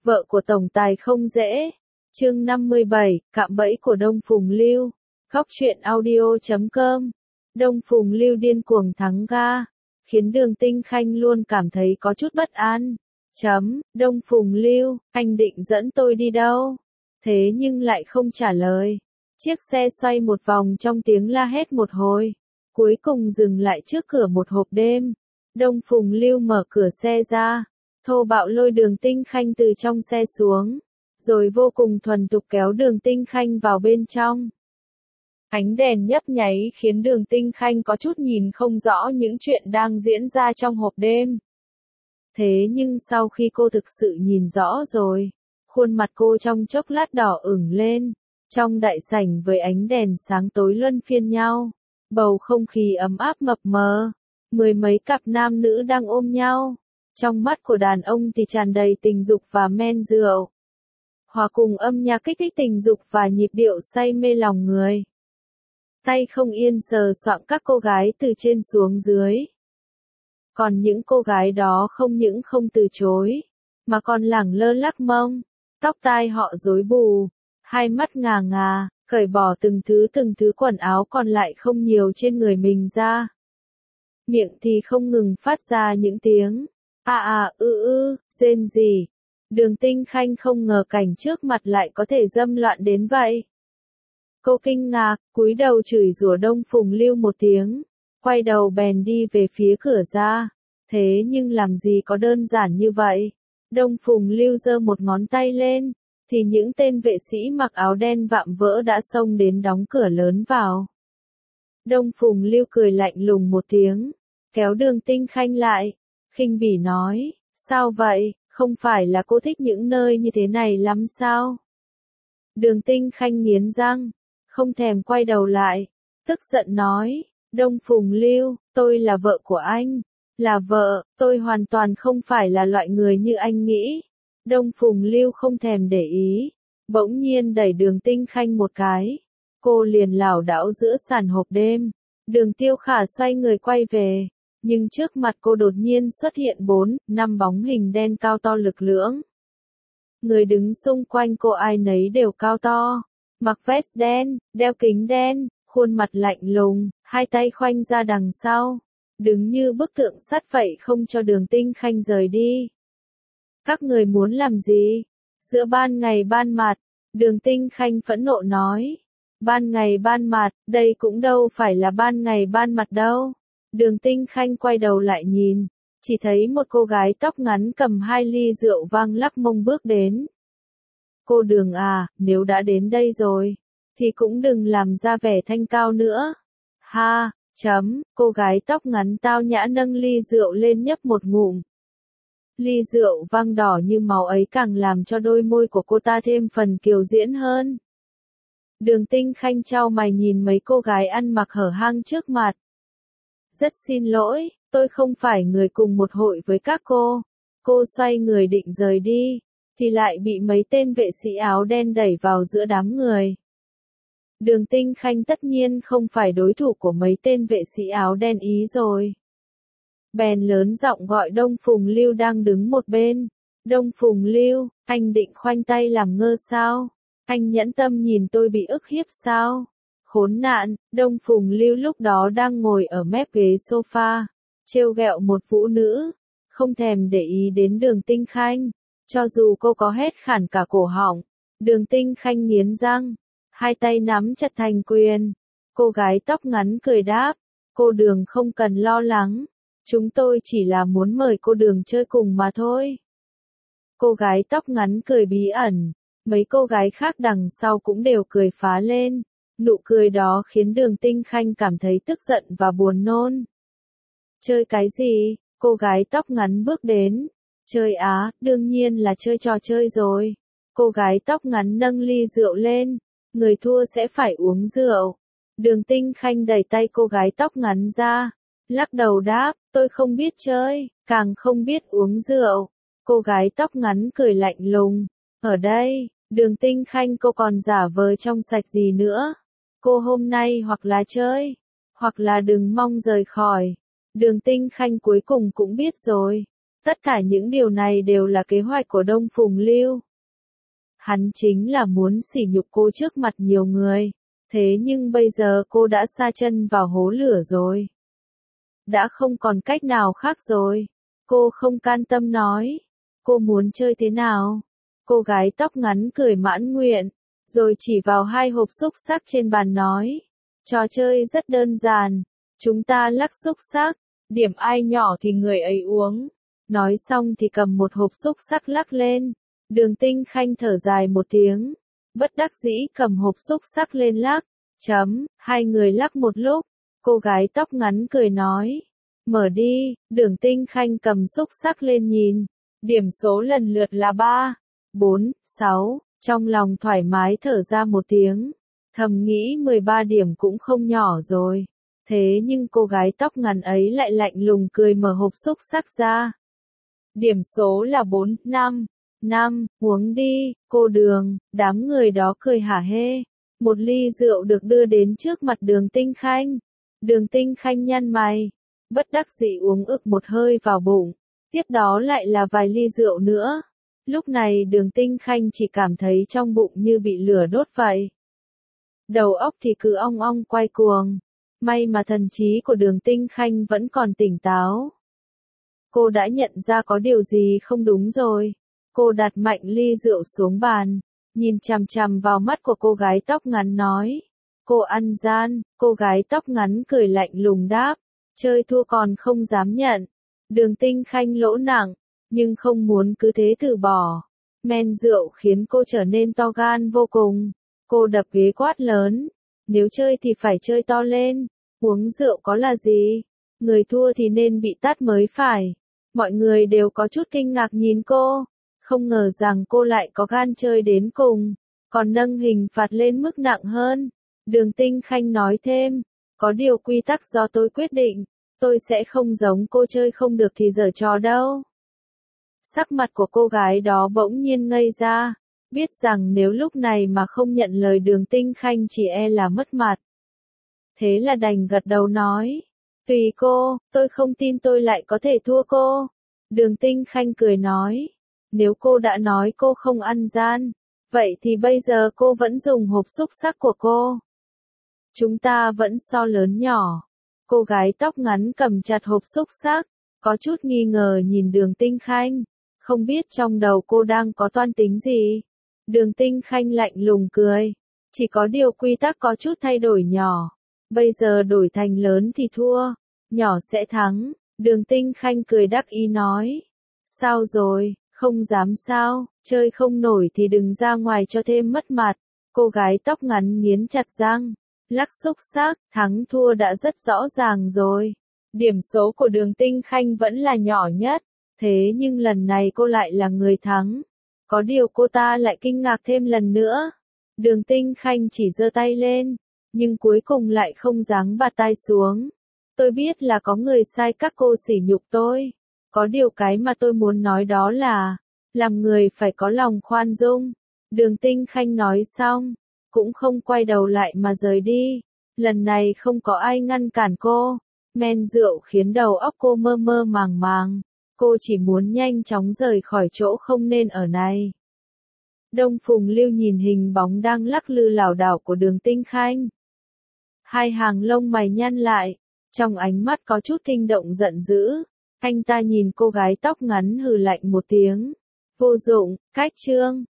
Vợ của tổng tài không dễ. Chương 57, cạm bẫy của Đông Phùng Lưu. Góc truyện audio.com. Đông Phùng Lưu điên cuồng thắng ga, khiến Đường Tinh Khanh luôn cảm thấy có chút bất an. Đông Phùng Lưu, anh định dẫn tôi đi đâu? Thế nhưng lại không trả lời. Chiếc xe xoay một vòng trong tiếng la hét một hồi, cuối cùng dừng lại trước cửa một hộp đêm. Đông Phùng Lưu mở cửa xe ra, thô bạo lôi Đường Tinh Khanh từ trong xe xuống, rồi vô cùng thuần thục kéo Đường Tinh Khanh vào bên trong. Ánh đèn nhấp nháy khiến Đường Tinh Khanh có chút nhìn không rõ những chuyện đang diễn ra trong hộp đêm. Thế nhưng sau khi cô thực sự nhìn rõ rồi, khuôn mặt cô trong chốc lát đỏ ửng lên. Trong đại sảnh với ánh đèn sáng tối luân phiên nhau, bầu không khí ấm áp mập mờ, mười mấy cặp nam nữ đang ôm nhau. Trong mắt của đàn ông thì tràn đầy tình dục và men rượu, hòa cùng âm nhạc kích thích tình dục và nhịp điệu say mê lòng người. Tay không yên sờ soạng các cô gái từ trên xuống dưới. Còn những cô gái đó không những không từ chối, mà còn lẳng lơ lắc mông, tóc tai họ rối bù, hai mắt ngà ngà, cởi bỏ từng thứ quần áo còn lại không nhiều trên người mình ra. Miệng thì không ngừng phát ra những tiếng rên rỉ. Đường Tinh Khanh không ngờ cảnh trước mặt lại có thể dâm loạn đến vậy. Cô kinh ngạc, cúi đầu chửi rủa Đông Phùng Lưu một tiếng, quay đầu bèn đi về phía cửa ra. Thế nhưng làm gì có đơn giản như vậy. Đông Phùng Lưu giơ một ngón tay lên, thì những tên vệ sĩ mặc áo đen vạm vỡ đã xông đến đóng cửa lớn vào. Đông Phùng Lưu cười lạnh lùng một tiếng, kéo Đường Tinh Khanh lại, khinh bỉ nói, sao vậy, không phải là cô thích những nơi như thế này lắm sao? Đường Tinh Khanh nghiến răng, không thèm quay đầu lại, tức giận nói, Đông Phùng Lưu, tôi là vợ của anh, là vợ, tôi hoàn toàn không phải là loại người như anh nghĩ. Đông Phùng Lưu không thèm để ý, bỗng nhiên đẩy Đường Tinh Khanh một cái, cô liền lảo đảo giữa sàn hộp đêm. Đường Tiêu Khả xoay người quay về, nhưng trước mặt cô đột nhiên xuất hiện 4-5 bóng hình đen cao to lực lưỡng. Người đứng xung quanh cô ai nấy đều cao to, mặc vest đen, đeo kính đen, khuôn mặt lạnh lùng, hai tay khoanh ra đằng sau, đứng như bức tượng sắt vậy không cho Đường Tinh Khanh rời đi. Các người muốn làm gì? Giữa ban ngày ban mặt, Đường Tinh Khanh phẫn nộ nói. Ban ngày ban mặt, đây cũng đâu phải là ban ngày ban mặt đâu. Đường Tinh Khanh quay đầu lại nhìn, chỉ thấy một cô gái tóc ngắn cầm 2 ly rượu vang lắc mông bước đến. Cô Đường à, nếu đã đến đây rồi, thì cũng đừng làm ra vẻ thanh cao nữa. Cô gái tóc ngắn tao nhã nâng ly rượu lên nhấp một ngụm. Ly rượu vang đỏ như máu ấy càng làm cho đôi môi của cô ta thêm phần kiều diễm hơn. Đường Tinh Khanh chau mày nhìn mấy cô gái ăn mặc hở hang trước mặt. Rất xin lỗi, tôi không phải người cùng một hội với các cô. Cô xoay người định rời đi, thì lại bị mấy tên vệ sĩ áo đen đẩy vào giữa đám người. Đường Tinh Khanh tất nhiên không phải đối thủ của mấy tên vệ sĩ áo đen ý rồi. Bèn lớn giọng gọi Đông Phùng Lưu đang đứng một bên. Đông Phùng Lưu, anh định khoanh tay làm ngơ sao? Anh nhẫn tâm nhìn tôi bị ức hiếp sao? Khốn nạn, Đông Phùng Lưu lúc đó đang ngồi ở mép ghế sofa, trêu ghẹo một phụ nữ, không thèm để ý đến Đường Tinh Khanh. Cho dù cô có hét khản cả cổ họng, Đường Tinh Khanh nghiến răng, hai tay nắm chặt thành quyền. Cô gái tóc ngắn cười đáp, cô Đường không cần lo lắng. Chúng tôi chỉ là muốn mời cô Đường chơi cùng mà thôi. Cô gái tóc ngắn cười bí ẩn, mấy cô gái khác đằng sau cũng đều cười phá lên. Nụ cười đó khiến Đường Tinh Khanh cảm thấy tức giận và buồn nôn. Chơi cái gì? Cô gái tóc ngắn bước đến. Chơi á, đương nhiên là chơi trò chơi rồi. Cô gái tóc ngắn nâng ly rượu lên. Người thua sẽ phải uống rượu. Đường Tinh Khanh đẩy tay cô gái tóc ngắn ra, lắc đầu đáp, tôi không biết chơi, càng không biết uống rượu. Cô gái tóc ngắn cười lạnh lùng. Ở đây, Đường Tinh Khanh cô còn giả vờ trong sạch gì nữa. Cô hôm nay hoặc là chơi, hoặc là đừng mong rời khỏi. Đường Tinh Khanh cuối cùng cũng biết rồi. Tất cả những điều này đều là kế hoạch của Đông Phùng Lưu. Hắn chính là muốn sỉ nhục cô trước mặt nhiều người. Thế nhưng bây giờ cô đã sa chân vào hố lửa rồi. Đã không còn cách nào khác rồi. Cô không can tâm nói. Cô muốn chơi thế nào? Cô gái tóc ngắn cười mãn nguyện, rồi chỉ vào 2 hộp xúc xắc trên bàn nói. Trò chơi rất đơn giản. Chúng ta lắc xúc xắc, điểm ai nhỏ thì người ấy uống. Nói xong thì cầm một hộp xúc xắc lắc lên. Đường Tinh Khanh thở dài một tiếng. Bất đắc dĩ cầm hộp xúc xắc lên lắc. Hai người lắc một lúc. Cô gái tóc ngắn cười nói. Mở đi. Đường Tinh Khanh cầm xúc xắc lên nhìn. Điểm số lần lượt là 3, 4, 6. Trong lòng thoải mái thở ra một tiếng. Thầm nghĩ 13 điểm cũng không nhỏ rồi. Thế nhưng cô gái tóc ngắn ấy lại lạnh lùng cười mở hộp xúc xắc ra. Điểm số là 4, 5, uống đi, cô Đường. Đám người đó cười hả hê. Một ly rượu được đưa đến trước mặt Đường Tinh Khanh. Đường Tinh Khanh nhăn mày. Bất đắc dĩ uống ực một hơi vào bụng. Tiếp đó lại là vài ly rượu nữa. Lúc này Đường Tinh Khanh chỉ cảm thấy trong bụng như bị lửa đốt vậy. Đầu óc thì cứ ong ong quay cuồng. May mà thần trí của Đường Tinh Khanh vẫn còn tỉnh táo. Cô đã nhận ra có điều gì không đúng rồi. Cô đặt mạnh ly rượu xuống bàn, nhìn chằm chằm vào mắt của cô gái tóc ngắn nói. Cô ăn gian. Cô gái tóc ngắn cười lạnh lùng đáp. Chơi thua còn không dám nhận. Đường Tinh Khanh lỗ nặng, nhưng không muốn cứ thế từ bỏ. Men rượu khiến cô trở nên to gan vô cùng. Cô đập ghế quát lớn. Nếu chơi thì phải chơi to lên. Uống rượu có là gì? Người thua thì nên bị tát mới phải. Mọi người đều có chút kinh ngạc nhìn cô. Không ngờ rằng cô lại có gan chơi đến cùng. Còn nâng hình phạt lên mức nặng hơn. Đường Tinh Khanh nói thêm. Có điều quy tắc do tôi quyết định. Tôi sẽ không giống cô chơi không được thì giở trò đâu. Sắc mặt của cô gái đó bỗng nhiên ngây ra. Biết rằng nếu lúc này mà không nhận lời Đường Tinh Khanh chỉ e là mất mặt. Thế là đành gật đầu nói. Tùy cô, tôi không tin tôi lại có thể thua cô. Đường Tinh Khanh cười nói. Nếu cô đã nói cô không ăn gian, vậy thì bây giờ cô vẫn dùng hộp xúc xắc của cô. Chúng ta vẫn so lớn nhỏ. Cô gái tóc ngắn cầm chặt hộp xúc xắc, có chút nghi ngờ nhìn Đường Tinh Khanh. Không biết trong đầu cô đang có toan tính gì. Đường Tinh Khanh lạnh lùng cười. Chỉ có điều quy tắc có chút thay đổi nhỏ. Bây giờ đổi thành lớn thì thua, nhỏ sẽ thắng. Đường Tinh Khanh cười đắc ý nói. Sao rồi, không dám sao, chơi không nổi thì đừng ra ngoài cho thêm mất mặt. Cô gái tóc ngắn nghiến chặt răng. Lắc xúc xắc, thắng thua đã rất rõ ràng rồi. Điểm số của Đường Tinh Khanh vẫn là nhỏ nhất. Thế nhưng lần này cô lại là người thắng. Có điều cô ta lại kinh ngạc thêm lần nữa. Đường Tinh Khanh chỉ giơ tay lên, nhưng cuối cùng lại không dáng bạt tay xuống. Tôi biết là có người sai các cô sỉ nhục tôi. Có điều cái mà tôi muốn nói đó là, làm người phải có lòng khoan dung. Đường Tinh Khanh nói xong, cũng không quay đầu lại mà rời đi. Lần này không có ai ngăn cản cô. Men rượu khiến đầu óc cô mơ mơ màng màng. Cô chỉ muốn nhanh chóng rời khỏi chỗ không nên ở này. Đông Phùng Lưu nhìn hình bóng đang lắc lư lảo đảo của Đường Tinh Khanh. Hai hàng lông mày nhăn lại, trong ánh mắt có chút kinh động giận dữ. Anh ta nhìn cô gái tóc ngắn hừ lạnh một tiếng. Vô dụng, cách chương.